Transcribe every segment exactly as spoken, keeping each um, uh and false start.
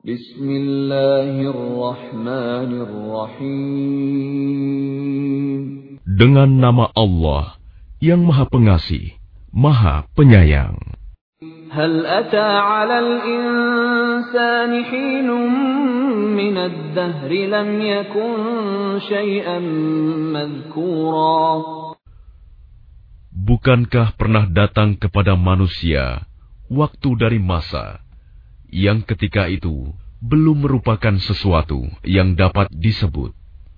Bismillahirrahmanirrahim. Dengan nama Allah yang Maha Pengasih, Maha Penyayang. Hal ata 'alal insani hinun minad dahri lam yakun syai'an madhkura. Bukankah pernah datang kepada manusia waktu dari masa yang ketika itu belum merupakan sesuatu yang dapat disebut?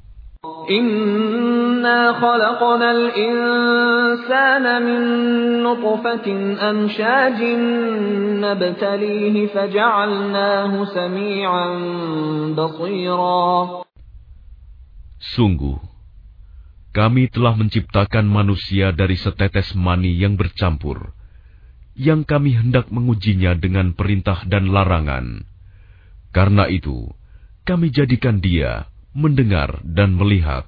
Inna khalaqnal insana min nutfatin amshajin nabtalihi faja'alnahu sami'an basira. Sungguh, kami telah menciptakan manusia dari setetes mani yang bercampur, yang kami hendak mengujinya dengan perintah dan larangan. Karena itu, kami jadikan dia mendengar dan melihat.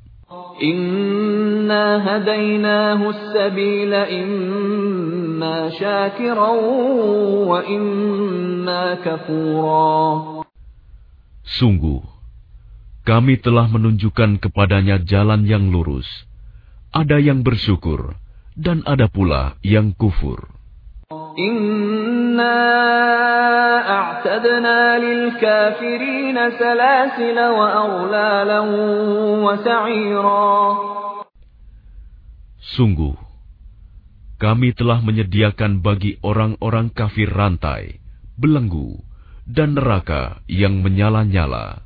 Inna hadainahu as-sabila imma syakiran wa imma kafura. Sungguh, kami telah menunjukkan kepadanya jalan yang lurus. Ada yang bersyukur dan ada pula yang kufur. Inna a'tadna lil kafirina salasila wa aghlalan wa sa'ira. Sungguh, kami telah menyediakan bagi orang-orang kafir rantai, belenggu, dan neraka yang menyala-nyala.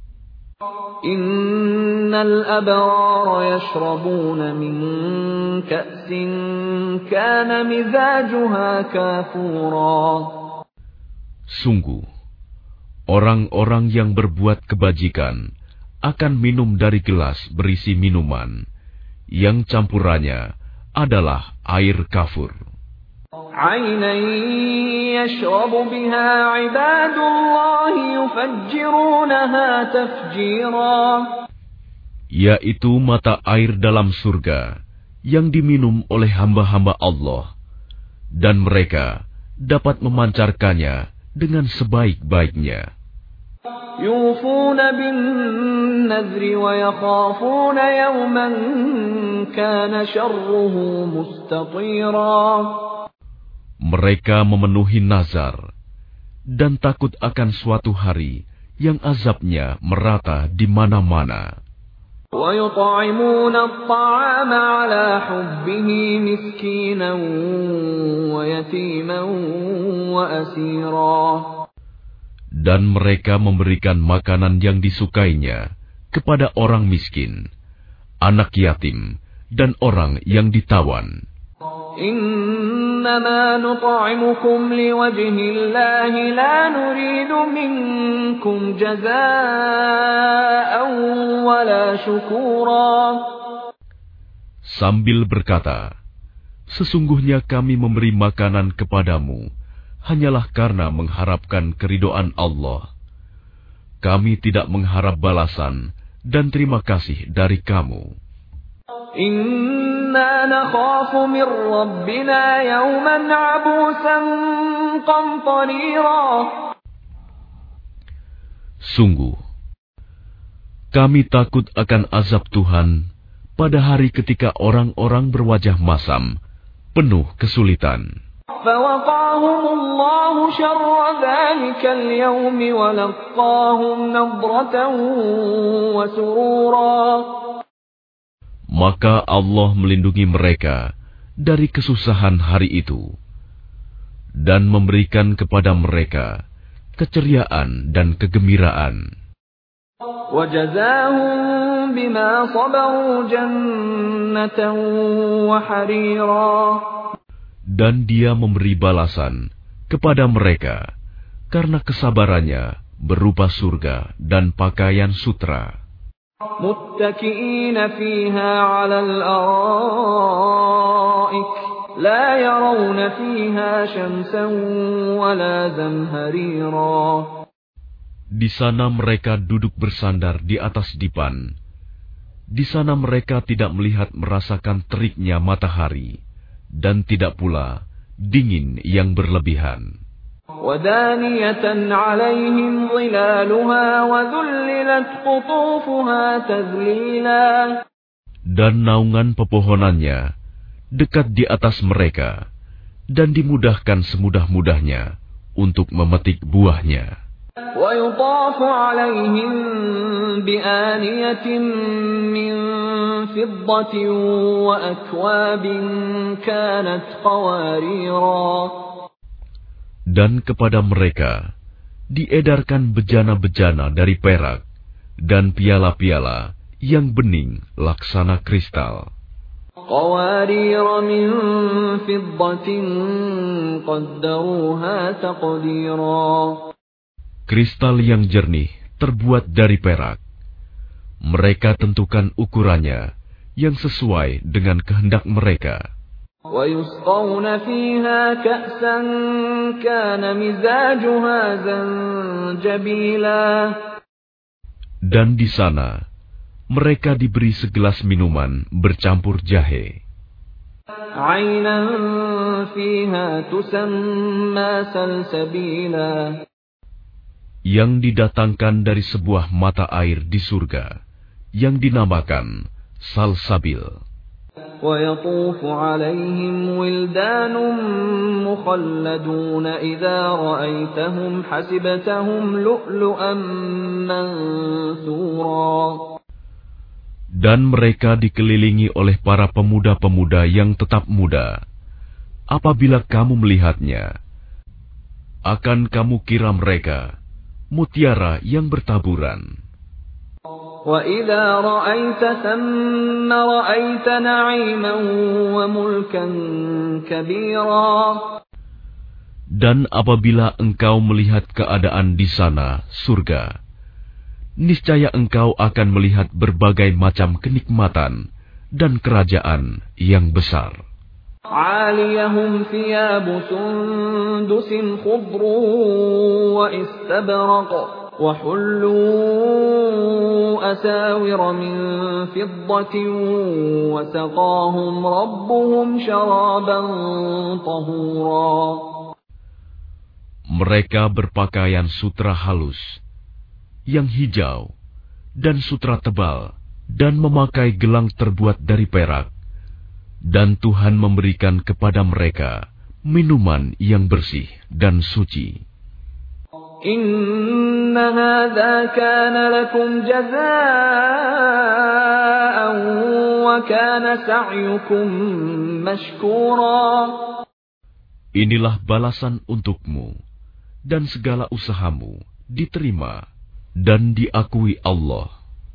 Innal abrara yashrabuna min ka'sin kana mizajuha kafura. Sungguh, orang-orang yang berbuat kebajikan akan minum dari gelas berisi minuman yang campurannya adalah air kafur. Aynan yashrabu biha ibadullahi yufajjirunaha tafjira. Yaitu mata air dalam surga yang diminum oleh hamba-hamba Allah, dan mereka dapat memancarkannya dengan sebaik-baiknya. Yufuna bin nadri wa yakhafuna yawman kana syarruhu mustatira. Mereka memenuhi nazar dan takut akan suatu hari yang azabnya merata di mana-mana. وَيُطْعِمُونَ الطَّعَامَ عَلَى حُبِّهِ مِسْكِينًا وَيَتِيمًا وَأَسِيرًا. Dan mereka memberikan makanan yang disukainya kepada orang miskin, anak yatim, dan orang yang ditawan. إِنَّمَا نُطْعِمُكُمْ لِوَجْهِ اللَّهِ لَا نُرِيدُ مِنكُمْ جَزَاءً وَلَا شُكُورًا. Sambil berkata, sesungguhnya kami memberi makanan kepadamu hanyalah karena mengharapkan keridhaan Allah. Kami tidak mengharap balasan dan terima kasih dari kamu. Inna nakhafu min rabbina yawman 'abusan qamtarira. Sungguh, kami takut akan azab Tuhan pada hari ketika orang-orang berwajah masam, penuh kesulitan. Fawaqahumullahu syarra dhalikal yawmi wa laqahum nadratan wa surura. Maka Allah melindungi mereka dari kesusahan hari itu dan memberikan kepada mereka keceriaan dan kegembiraan. وَجَزَاهُم بِمَا صَبَرُوا جَنَّةً وَحَرِيرًا. Dan Dia memberi balasan kepada mereka karena kesabarannya berupa surga dan pakaian sutra. مُتَّكِئِينَ فِيهَا عَلَى الْأَرَائِكِ لَا يَرَوْنَ فِيهَا شَمْسًا وَلَا زَمْهَرِيرًا. Di sana mereka duduk bersandar di atas dipan. Di sana mereka tidak melihat merasakan teriknya matahari dan tidak pula dingin yang berlebihan. وَدَانِيَةً عَلَيْهِمْ ظِلَالُهَا وَذُلِّلَتْ قُطُوفُهَا تَذْلِيلًا. Dan naungan pepohonannya dekat di atas mereka, dan dimudahkan semudah-mudahnya untuk memetik buahnya. وَيُطَافُ عَلَيْهِمْ بِآنِيَةٍ مِّن فِضَّةٍ وَأَكْوَابٍ كَانَتْ قَوَارِيرَا. Dan kepada mereka diedarkan bejana-bejana dari perak dan piala-piala yang bening laksana kristal. قَوَارِيرَ مِن فِضَّةٍ قَدَّرُوهَا تَقْدِيرًا. Kristal yang jernih terbuat dari perak. Mereka tentukan ukurannya yang sesuai dengan kehendak mereka. وَيُسْقَوْنَ فِيهَا كَأْسًا كَانَ مِزَاجُهَا زَنجَبِيلًا. Dan di sana mereka diberi segelas minuman bercampur jahe. عَيْنًا فِيهَا تُسَمَّى سَلْسَبِيلًا. Yang didatangkan dari sebuah mata air di surga yang dinamakan Salsabil. وَيَطُوفُ عَلَيْهِمْ وِلْدَانٌ مُخَلَّدُونَ إِذَا رَأَيْتَهُمْ حَسِبْتَهُمْ لُؤْلُؤًا مَّنثُورًا. Dan mereka dikelilingi oleh para pemuda-pemuda yang tetap muda. Apabila kamu melihatnya, akan kamu kira mereka mutiara yang bertaburan. وَإِذَا رَأَيْتَ ثَمَّ رَأَيْتَ نَعِيمًا وَمُلْكًا كَبِيرًا. Dan apabila engkau melihat keadaan di sana, surga, niscaya engkau akan melihat berbagai macam kenikmatan dan kerajaan yang besar. عَالِيَهُمْ ثِيَابُ سُندُسٍ خُضْرٌ وَإِسْتَبْرَقٌ وَحُلُّوا أَسَاوِرَ مِن فِضَّةٍ وَسَقَاهُمْ رَبُّهُمْ شَرَابًا طَهُورًا. Mereka berpakaian sutra halus, yang hijau, dan sutra tebal, dan memakai gelang terbuat dari perak. Dan Tuhan memberikan kepada mereka minuman yang bersih dan suci. Inna hadza kana lakum jazaa'an wa kana sa'yukum mashkura. Inilah balasan untukmu, dan segala usahamu diterima dan diakui Allah.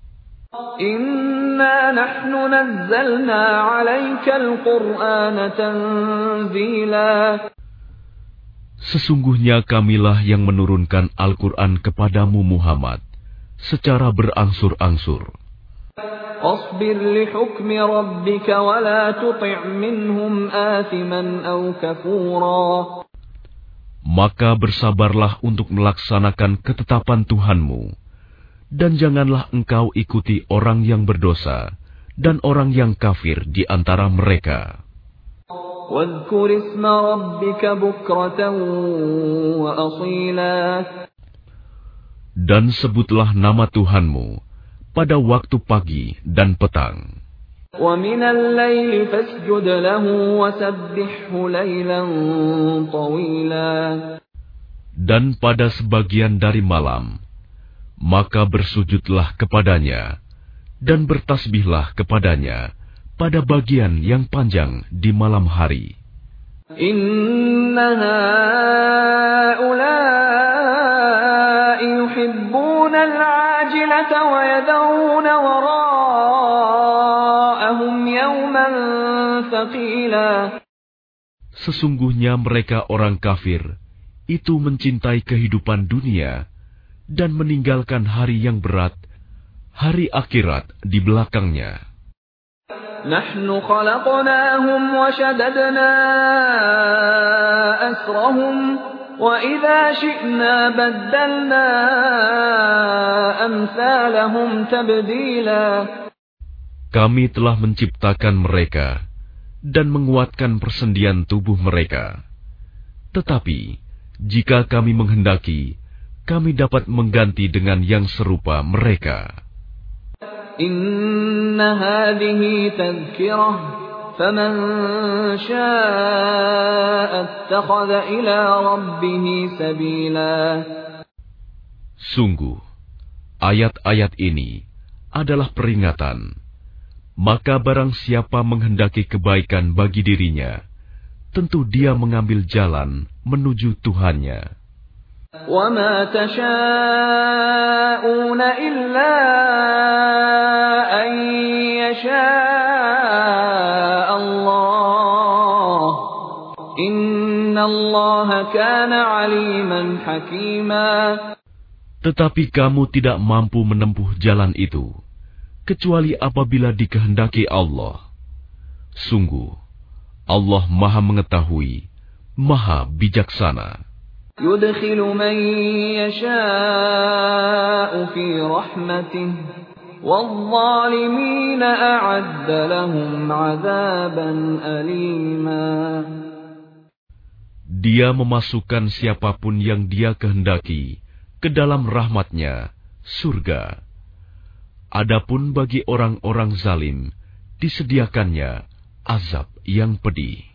Inna nahnu nazzalna 'alaika al-Qur'ana tanzila. Sesungguhnya kamilah yang menurunkan Al-Quran kepadamu Muhammad secara berangsur-angsur. Asbir li hukmi rabbika wa la tuti' minhum athiman aw kafura. Maka bersabarlah untuk melaksanakan ketetapan Tuhanmu, dan janganlah engkau ikuti orang yang berdosa dan orang yang kafir di antara mereka. وَاذْكُرِ اسْمَ رَبِّكَ بُكْرَةً وَأَصِيلًا. Dan sebutlah nama Tuhanmu pada waktu pagi dan petang. وَمِنَ اللَّيْلِ فَاسْجُدْ لَهُ وَسَبِّحْهُ لَيْلًا طَوِيلًا. Dan pada sebagian dari malam, maka bersujudlah kepadanya, dan bertasbihlah kepadanya pada bagian yang panjang di malam hari. Inna haula'i yuhibbuna al-'ajilata wa yadhuruna wara'ahum yawman thaqila. Sesungguhnya mereka orang kafir itu mencintai kehidupan dunia dan meninggalkan hari yang berat, hari akhirat di belakangnya. Nahnu khalaqnahum wa shaddadna asrahum wa idza syi'na baddalna amsalahum tabdila. Kami telah menciptakan mereka dan menguatkan persendian tubuh mereka. Tetapi Jika kami menghendaki, kami dapat mengganti dengan yang serupa mereka. Inna hadhihi tadhkirah, faman syaa'a ittakhadha ila rabbih sabila. Sungguh, ayat-ayat ini adalah peringatan. Maka barang siapa menghendaki kebaikan bagi dirinya, tentu dia mengambil jalan menuju Tuhannya. وَمَا تَشَاءُونَ إِلَّا أَن يَشَاءَ اللَّهُ إِنَّ اللَّهَ كَانَ عَلِيمًا حَكِيمًا. Tetapi kamu tidak mampu menempuh jalan itu, kecuali apabila dikehendaki Allah. Sungguh, Allah Maha Mengetahui, Maha Bijaksana. يُدْخِلُ مَن يَشَاءُ فِي رَحْمَتِهِ وَالظَّالِمِينَ أَعَدَّ لَهُمْ عَذَابًا أَلِيمًا. Dia memasukkan siapapun yang Dia kehendaki ke dalam rahmat-Nya, surga. Adapun bagi orang-orang zalim, disediakannya azab yang pedih.